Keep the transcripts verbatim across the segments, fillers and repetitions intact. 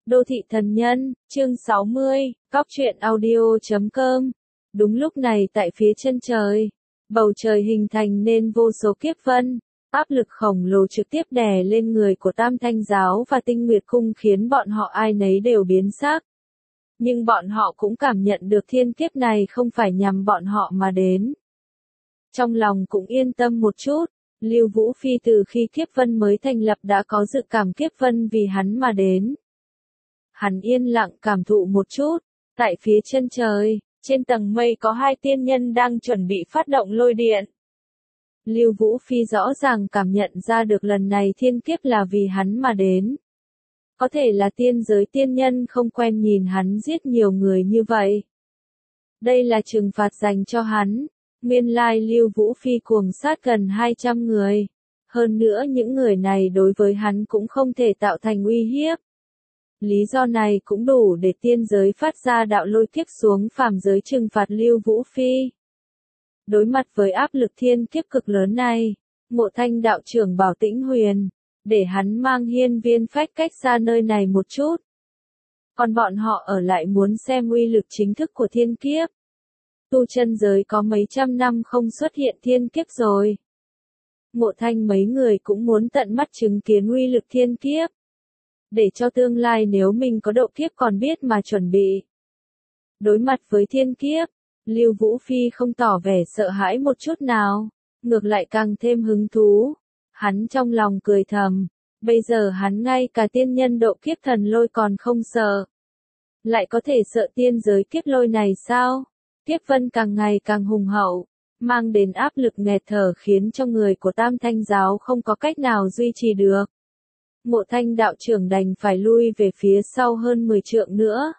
Đô thị thần nhân, chương sáu mươi, cóc truyện audio chấm com. Đúng lúc này tại phía chân trời, bầu trời hình thành nên vô số kiếp vân, áp lực khổng lồ trực tiếp đè lên người của Tam Thanh Giáo và Tinh Nguyệt Cung khiến bọn họ ai nấy đều biến sắc. Nhưng bọn họ cũng cảm nhận được thiên kiếp này không phải nhằm bọn họ mà đến. Trong lòng cũng yên tâm một chút, Lưu Vũ Phi từ khi kiếp vân mới thành lập đã có dự cảm kiếp vân vì hắn mà đến. Hắn yên lặng cảm thụ một chút, tại phía chân trời, trên tầng mây có hai tiên nhân đang chuẩn bị phát động lôi điện. Lưu Vũ Phi rõ ràng cảm nhận ra được lần này thiên kiếp là vì hắn mà đến. Có thể là tiên giới tiên nhân không quen nhìn hắn giết nhiều người như vậy. Đây là trừng phạt dành cho hắn. Nguyên lai Lưu Vũ Phi cuồng sát gần hai trăm người. Hơn nữa những người này đối với hắn cũng không thể tạo thành uy hiếp. Lý do này cũng đủ để tiên giới phát ra đạo lôi kiếp xuống phàm giới trừng phạt Lưu Vũ Phi. Đối mặt với áp lực thiên kiếp cực lớn này, Ngộ Thanh đạo trưởng bảo Tĩnh Huyền, để hắn mang Hiên Viên Phách cách xa nơi này một chút. Còn bọn họ ở lại muốn xem uy lực chính thức của thiên kiếp. Tu chân giới có mấy trăm năm không xuất hiện thiên kiếp rồi. Ngộ Thanh mấy người cũng muốn tận mắt chứng kiến uy lực thiên kiếp. Để cho tương lai nếu mình có độ kiếp còn biết mà chuẩn bị. Đối mặt với thiên kiếp, Lưu Vũ Phi không tỏ vẻ sợ hãi một chút nào, ngược lại càng thêm hứng thú. Hắn trong lòng cười thầm, bây giờ hắn ngay cả tiên nhân độ kiếp thần lôi còn không sợ. Lại có thể sợ tiên giới kiếp lôi này sao? Kiếp vân càng ngày càng hùng hậu, mang đến áp lực nghẹt thở khiến cho người của Tam Thanh Giáo không có cách nào duy trì được. Ngộ Thanh đạo trưởng đành phải lui về phía sau hơn mười trượng nữa.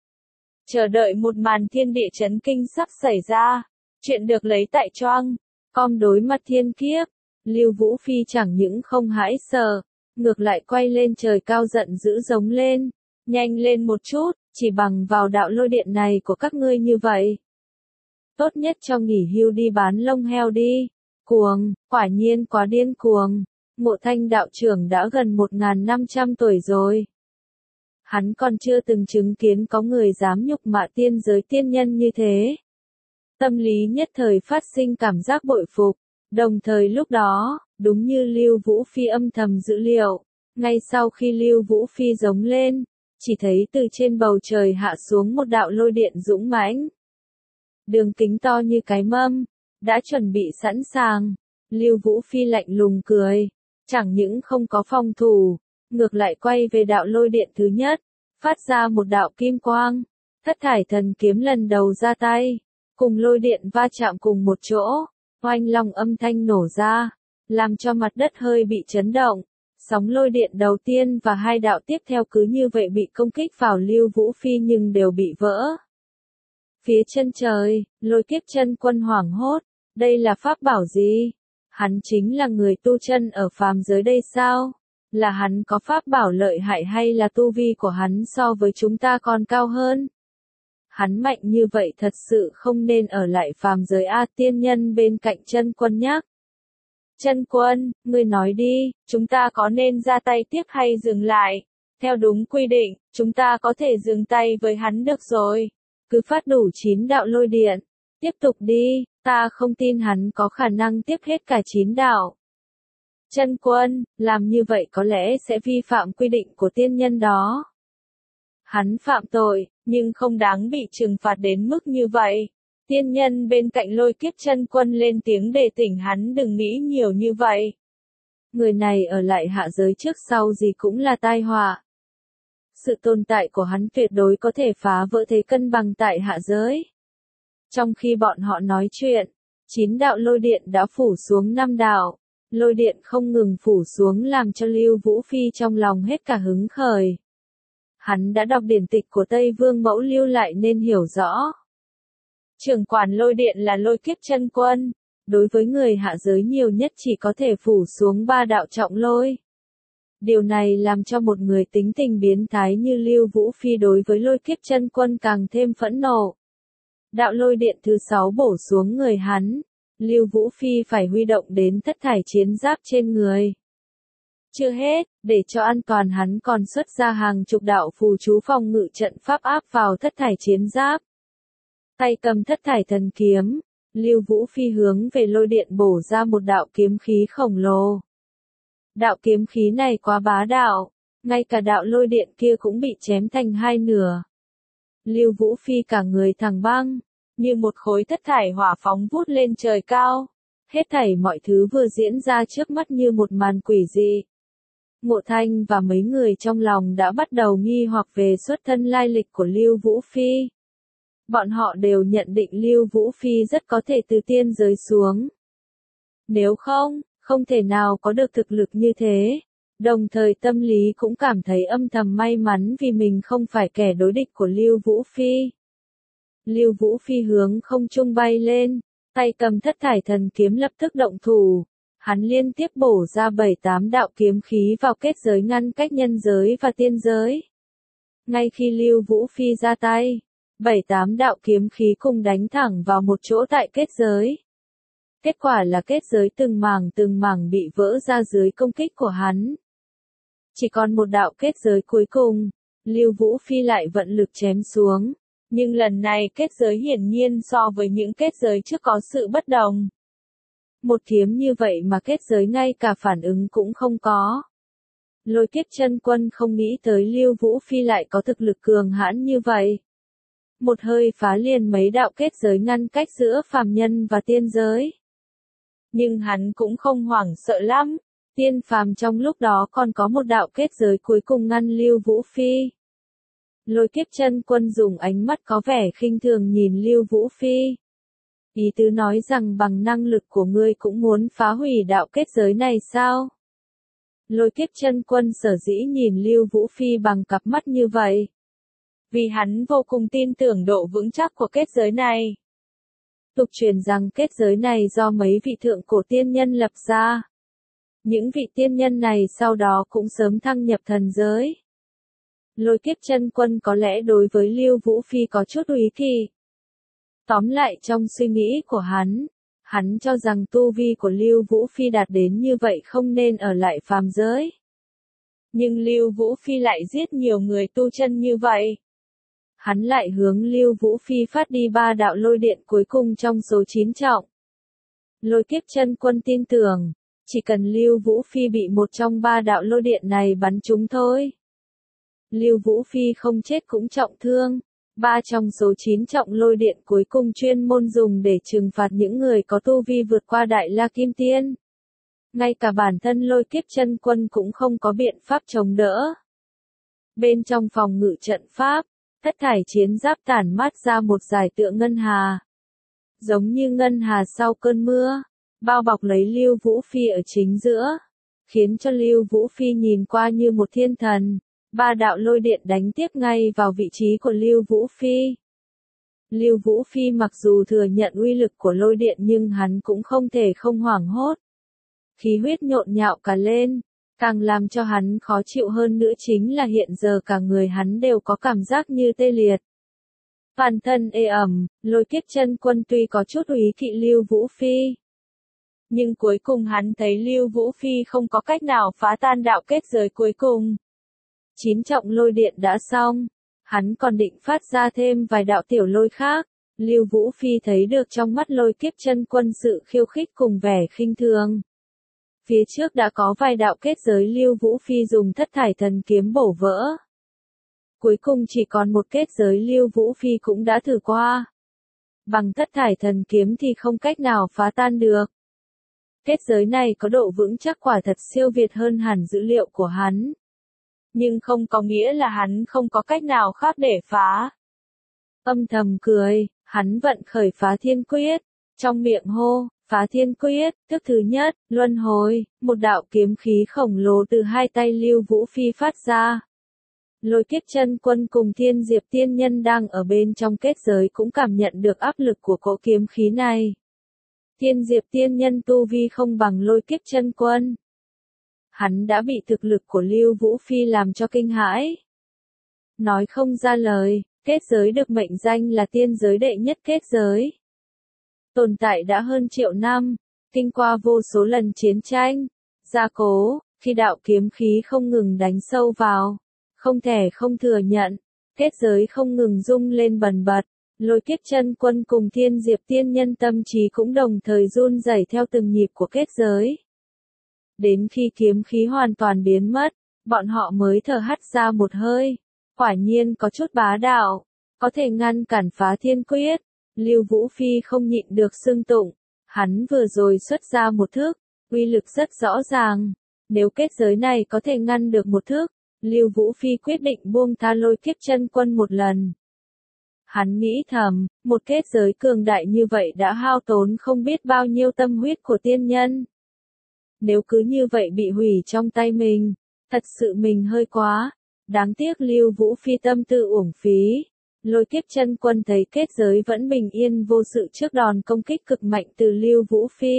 Chờ đợi một màn thiên địa chấn kinh sắp xảy ra, chuyện được lấy tại choang, com đối mặt thiên kiếp, Lưu Vũ Phi chẳng những không hãi sợ, ngược lại quay lên trời cao giận dữ giống lên, nhanh lên một chút, chỉ bằng vào đạo lôi điện này của các ngươi như vậy. Tốt nhất cho nghỉ hưu đi bán lông heo đi, cuồng, quả nhiên quá điên cuồng. Ngộ Thanh đạo trưởng đã gần một nghìn năm trăm tuổi rồi. Hắn còn chưa từng chứng kiến có người dám nhục mạ tiên giới tiên nhân như thế. Tâm lý nhất thời phát sinh cảm giác bội phục, đồng thời lúc đó, đúng như Lưu Vũ Phi âm thầm dữ liệu, ngay sau khi Lưu Vũ Phi giống lên, chỉ thấy từ trên bầu trời hạ xuống một đạo lôi điện dũng mãnh. Đường kính to như cái mâm, đã chuẩn bị sẵn sàng, Lưu Vũ Phi lạnh lùng cười. Chẳng những không có phòng thủ, ngược lại quay về đạo lôi điện thứ nhất, phát ra một đạo kim quang, thất thải thần kiếm lần đầu ra tay, cùng lôi điện va chạm cùng một chỗ, oanh long âm thanh nổ ra, làm cho mặt đất hơi bị chấn động, sóng lôi điện đầu tiên và hai đạo tiếp theo cứ như vậy bị công kích vào Lưu Vũ Phi nhưng đều bị vỡ. Phía chân trời, lôi kiếp chân quân hoảng hốt, đây là pháp bảo gì? Hắn chính là người tu chân ở phàm giới đây sao? Là hắn có pháp bảo lợi hại hay là tu vi của hắn so với chúng ta còn cao hơn? Hắn mạnh như vậy thật sự không nên ở lại phàm giới A. Tiên nhân bên cạnh chân quân nhắc. Chân quân, ngươi nói đi, chúng ta có nên ra tay tiếp hay dừng lại? Theo đúng quy định, chúng ta có thể dừng tay với hắn được rồi. Cứ phát đủ chín đạo lôi điện. Tiếp tục đi, ta không tin hắn có khả năng tiếp hết cả chín đạo. Chân quân, làm như vậy có lẽ sẽ vi phạm quy định của tiên nhân đó. Hắn phạm tội, nhưng không đáng bị trừng phạt đến mức như vậy. Tiên nhân bên cạnh lôi kiếp chân quân lên tiếng để tỉnh hắn đừng nghĩ nhiều như vậy. Người này ở lại hạ giới trước sau gì cũng là tai họa. Sự tồn tại của hắn tuyệt đối có thể phá vỡ thế cân bằng tại hạ giới. Trong khi bọn họ nói chuyện, chín đạo lôi điện đã phủ xuống năm đạo, lôi điện không ngừng phủ xuống làm cho Lưu Vũ Phi trong lòng hết cả hứng khởi. Hắn đã đọc điển tịch của Tây Vương Mẫu lưu lại nên hiểu rõ. Trưởng quản lôi điện là lôi kiếp chân quân, đối với người hạ giới nhiều nhất chỉ có thể phủ xuống ba đạo trọng lôi. Điều này làm cho một người tính tình biến thái như Lưu Vũ Phi đối với lôi kiếp chân quân càng thêm phẫn nộ. Đạo lôi điện thứ sáu bổ xuống người hắn, Lưu Vũ Phi phải huy động đến thất thải chiến giáp trên người. Chưa hết, để cho an toàn hắn còn xuất ra hàng chục đạo phù chú phòng ngự trận pháp áp vào thất thải chiến giáp. Tay cầm thất thải thần kiếm, Lưu Vũ Phi hướng về lôi điện bổ ra một đạo kiếm khí khổng lồ. Đạo kiếm khí này quá bá đạo, ngay cả đạo lôi điện kia cũng bị chém thành hai nửa. Lưu Vũ Phi cả người thẳng băng, như một khối thất thải hỏa phóng vút lên trời cao. Hết thảy mọi thứ vừa diễn ra trước mắt như một màn quỷ dị. Mộ Thanh và mấy người trong lòng đã bắt đầu nghi hoặc về xuất thân lai lịch của Lưu Vũ Phi. Bọn họ đều nhận định Lưu Vũ Phi rất có thể từ tiên giới xuống. Nếu không, không thể nào có được thực lực như thế. Đồng thời tâm lý cũng cảm thấy âm thầm may mắn vì mình không phải kẻ đối địch của Lưu Vũ Phi. Lưu Vũ Phi hướng không trung bay lên, tay cầm thất thải thần kiếm lập tức động thủ. Hắn liên tiếp bổ ra bảy tám đạo kiếm khí vào kết giới ngăn cách nhân giới và tiên giới. Ngay khi Lưu Vũ Phi ra tay, bảy tám đạo kiếm khí cùng đánh thẳng vào một chỗ tại kết giới. Kết quả là kết giới từng mảng từng mảng bị vỡ ra dưới công kích của hắn. Chỉ còn một đạo kết giới cuối cùng, Lưu Vũ Phi lại vận lực chém xuống. Nhưng lần này kết giới hiển nhiên so với những kết giới trước có sự bất đồng. Một kiếm như vậy mà kết giới ngay cả phản ứng cũng không có. Lôi Kiếp Chân Quân không nghĩ tới Lưu Vũ Phi lại có thực lực cường hãn như vậy. Một hơi phá liền mấy đạo kết giới ngăn cách giữa phàm nhân và tiên giới. Nhưng hắn cũng không hoảng sợ lắm, tiên phàm trong lúc đó còn có một đạo kết giới cuối cùng ngăn Lưu Vũ Phi. Lôi Kiếp Chân Quân dùng ánh mắt có vẻ khinh thường nhìn Lưu Vũ Phi. Ý tứ nói rằng bằng năng lực của ngươi cũng muốn phá hủy đạo kết giới này sao? Lôi Kiếp Chân Quân sở dĩ nhìn Lưu Vũ Phi bằng cặp mắt như vậy. Vì hắn vô cùng tin tưởng độ vững chắc của kết giới này. Tục truyền rằng kết giới này do mấy vị thượng cổ tiên nhân lập ra. Những vị tiên nhân này sau đó cũng sớm thăng nhập thần giới. Lôi Kiếp Chân Quân có lẽ đối với Lưu Vũ Phi có chút úy kỵ. Tóm lại trong suy nghĩ của hắn, hắn cho rằng tu vi của Lưu Vũ Phi đạt đến như vậy không nên ở lại phàm giới. Nhưng Lưu Vũ Phi lại giết nhiều người tu chân như vậy. Hắn lại hướng Lưu Vũ Phi phát đi ba đạo lôi điện cuối cùng trong số chín trọng. Lôi Kiếp Chân Quân tin tưởng, chỉ cần Lưu Vũ Phi bị một trong ba đạo lôi điện này bắn trúng thôi. Lưu Vũ Phi không chết cũng trọng thương. Ba trong số chín trọng lôi điện cuối cùng chuyên môn dùng để trừng phạt những người có tu vi vượt qua Đại La Kim Tiên. Ngay cả bản thân Lôi Kiếp Chân Quân cũng không có biện pháp chống đỡ. Bên trong phòng ngự trận pháp, thất thải chiến giáp tản mát ra một dải tựa ngân hà. Giống như ngân hà sau cơn mưa, bao bọc lấy Lưu Vũ Phi ở chính giữa, khiến cho Lưu Vũ Phi nhìn qua như một thiên thần. Ba đạo lôi điện đánh tiếp ngay vào vị trí của Lưu Vũ Phi. Lưu Vũ Phi mặc dù thừa nhận uy lực của lôi điện nhưng hắn cũng không thể không hoảng hốt. Khí huyết nhộn nhạo cả lên, càng làm cho hắn khó chịu hơn nữa chính là hiện giờ cả người hắn đều có cảm giác như tê liệt. Toàn thân ê ẩm, Lôi Kiếp Chân Quân tuy có chút úy kỵ Lưu Vũ Phi. Nhưng cuối cùng hắn thấy Lưu Vũ Phi không có cách nào phá tan đạo kết giới cuối cùng. Chín trọng lôi điện đã xong, hắn còn định phát ra thêm vài đạo tiểu lôi khác. Lưu Vũ Phi thấy được trong mắt Lôi Kiếp Chân Quân sự khiêu khích cùng vẻ khinh thường. Phía trước đã có vài đạo kết giới Lưu Vũ Phi dùng thất thải thần kiếm bổ vỡ. Cuối cùng chỉ còn một kết giới Lưu Vũ Phi cũng đã thử qua. Bằng thất thải thần kiếm thì không cách nào phá tan được. Kết giới này có độ vững chắc quả thật siêu việt hơn hẳn dữ liệu của hắn. Nhưng không có nghĩa là hắn không có cách nào khác để phá. Âm thầm cười, hắn vận khởi Phá Thiên Quyết, trong miệng hô, Phá Thiên Quyết, thức thứ nhất, luân hồi, một đạo kiếm khí khổng lồ từ hai tay Lưu Vũ Phi phát ra. Lôi Kiếp Chân Quân cùng Thiên Diệp Tiên Nhân đang ở bên trong kết giới cũng cảm nhận được áp lực của cỗ kiếm khí này. Thiên Diệp Tiên Nhân tu vi không bằng Lôi Kiếp Chân Quân. Hắn đã bị thực lực của Lưu Vũ Phi làm cho kinh hãi. Nói không ra lời, kết giới được mệnh danh là tiên giới đệ nhất kết giới. Tồn tại đã hơn triệu năm, kinh qua vô số lần chiến tranh, gia cố, Khi đạo kiếm khí không ngừng đánh sâu vào, không thể không thừa nhận, kết giới không ngừng rung lên bần bật, Lôi Kiếp Chân Quân cùng Thiên Diệp Tiên Nhân tâm trí cũng đồng thời run rẩy theo từng nhịp của kết giới. Đến khi kiếm khí hoàn toàn biến mất, bọn họ mới thở hắt ra một hơi, quả nhiên có chút bá đạo, có thể ngăn cản phá thiên quyết. Lưu Vũ Phi không nhịn được xưng tụng, hắn vừa rồi xuất ra một thức, uy lực rất rõ ràng, nếu kết giới này có thể ngăn được một thức, Lưu Vũ Phi quyết định buông tha Lôi Kiếp Chân Quân một lần. Hắn nghĩ thầm, một kết giới cường đại như vậy đã hao tốn không biết bao nhiêu tâm huyết của tiên nhân. Nếu cứ như vậy bị hủy trong tay mình, thật sự mình hơi quá, đáng tiếc Lưu Vũ Phi tâm tư uổng phí. Lôi Kiếp Chân Quân thấy kết giới vẫn bình yên vô sự trước đòn công kích cực mạnh từ Lưu Vũ Phi.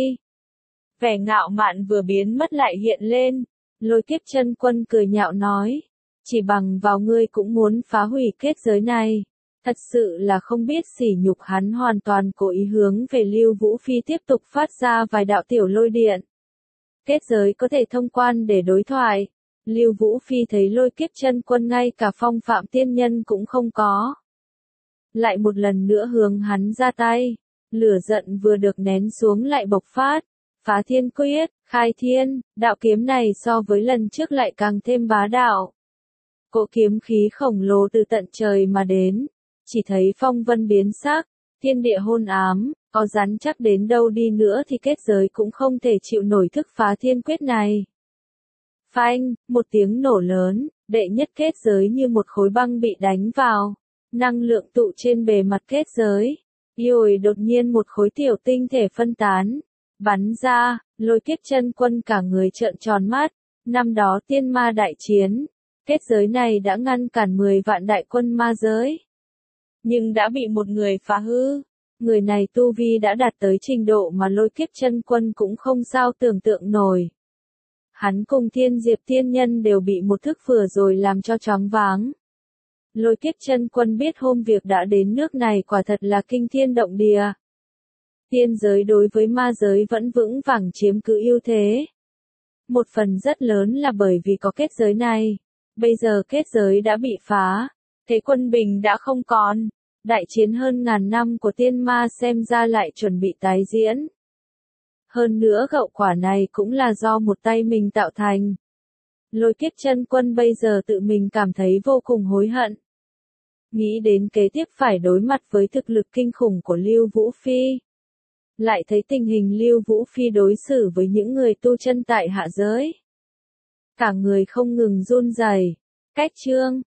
Vẻ ngạo mạn vừa biến mất lại hiện lên, Lôi Kiếp Chân Quân cười nhạo nói, chỉ bằng vào ngươi cũng muốn phá hủy kết giới này, thật sự là không biết sỉ nhục. Hắn hoàn toàn cố ý hướng về Lưu Vũ Phi tiếp tục phát ra vài đạo tiểu lôi điện. Kết giới có thể thông quan để đối thoại. Lưu Vũ Phi thấy Lôi Kiếp Chân Quân ngay cả phong phạm tiên nhân cũng không có, lại một lần nữa hướng hắn ra tay, lửa giận vừa được nén xuống lại bộc phát, phá thiên quyết, khai thiên, đạo kiếm này so với lần trước lại càng thêm bá đạo. Cỗ kiếm khí khổng lồ từ tận trời mà đến, chỉ thấy phong vân biến sắc, thiên địa hôn ám, có rắn chắc đến đâu đi nữa thì kết giới cũng không thể chịu nổi thức phá thiên quyết này. Phanh, một tiếng nổ lớn, đệ nhất kết giới như một khối băng bị đánh vào. Năng lượng tụ trên bề mặt kết giới, rồi đột nhiên một khối tiểu tinh thể phân tán, bắn ra. Lôi Kiếp Chân Quân cả người trợn tròn mắt. Năm đó tiên ma đại chiến, kết giới này đã ngăn cản mười vạn đại quân ma giới, nhưng đã bị một người phá hư. Người này tu vi đã đạt tới trình độ mà Lôi Kiếp Chân Quân cũng không sao tưởng tượng nổi. Hắn cùng Thiên Diệp Tiên Nhân đều bị một thức vừa rồi làm cho choáng váng. Lôi Kiếp Chân Quân biết hôm việc đã đến nước này quả thật là kinh thiên động địa. Tiên giới đối với ma giới vẫn vững vàng chiếm cứ ưu thế. Một phần rất lớn là bởi vì có kết giới này. Bây giờ kết giới đã bị phá, thế quân bình đã không còn. Đại chiến hơn ngàn năm của tiên ma xem ra lại chuẩn bị tái diễn. Hơn nữa hậu quả này cũng là do một tay mình tạo thành. Lôi Kiếp Chân Quân bây giờ tự mình cảm thấy vô cùng hối hận. Nghĩ đến kế tiếp phải đối mặt với thực lực kinh khủng của Lưu Vũ Phi. Lại thấy tình hình Lưu Vũ Phi đối xử với những người tu chân tại hạ giới. Cả người không ngừng run rẩy. Cách chương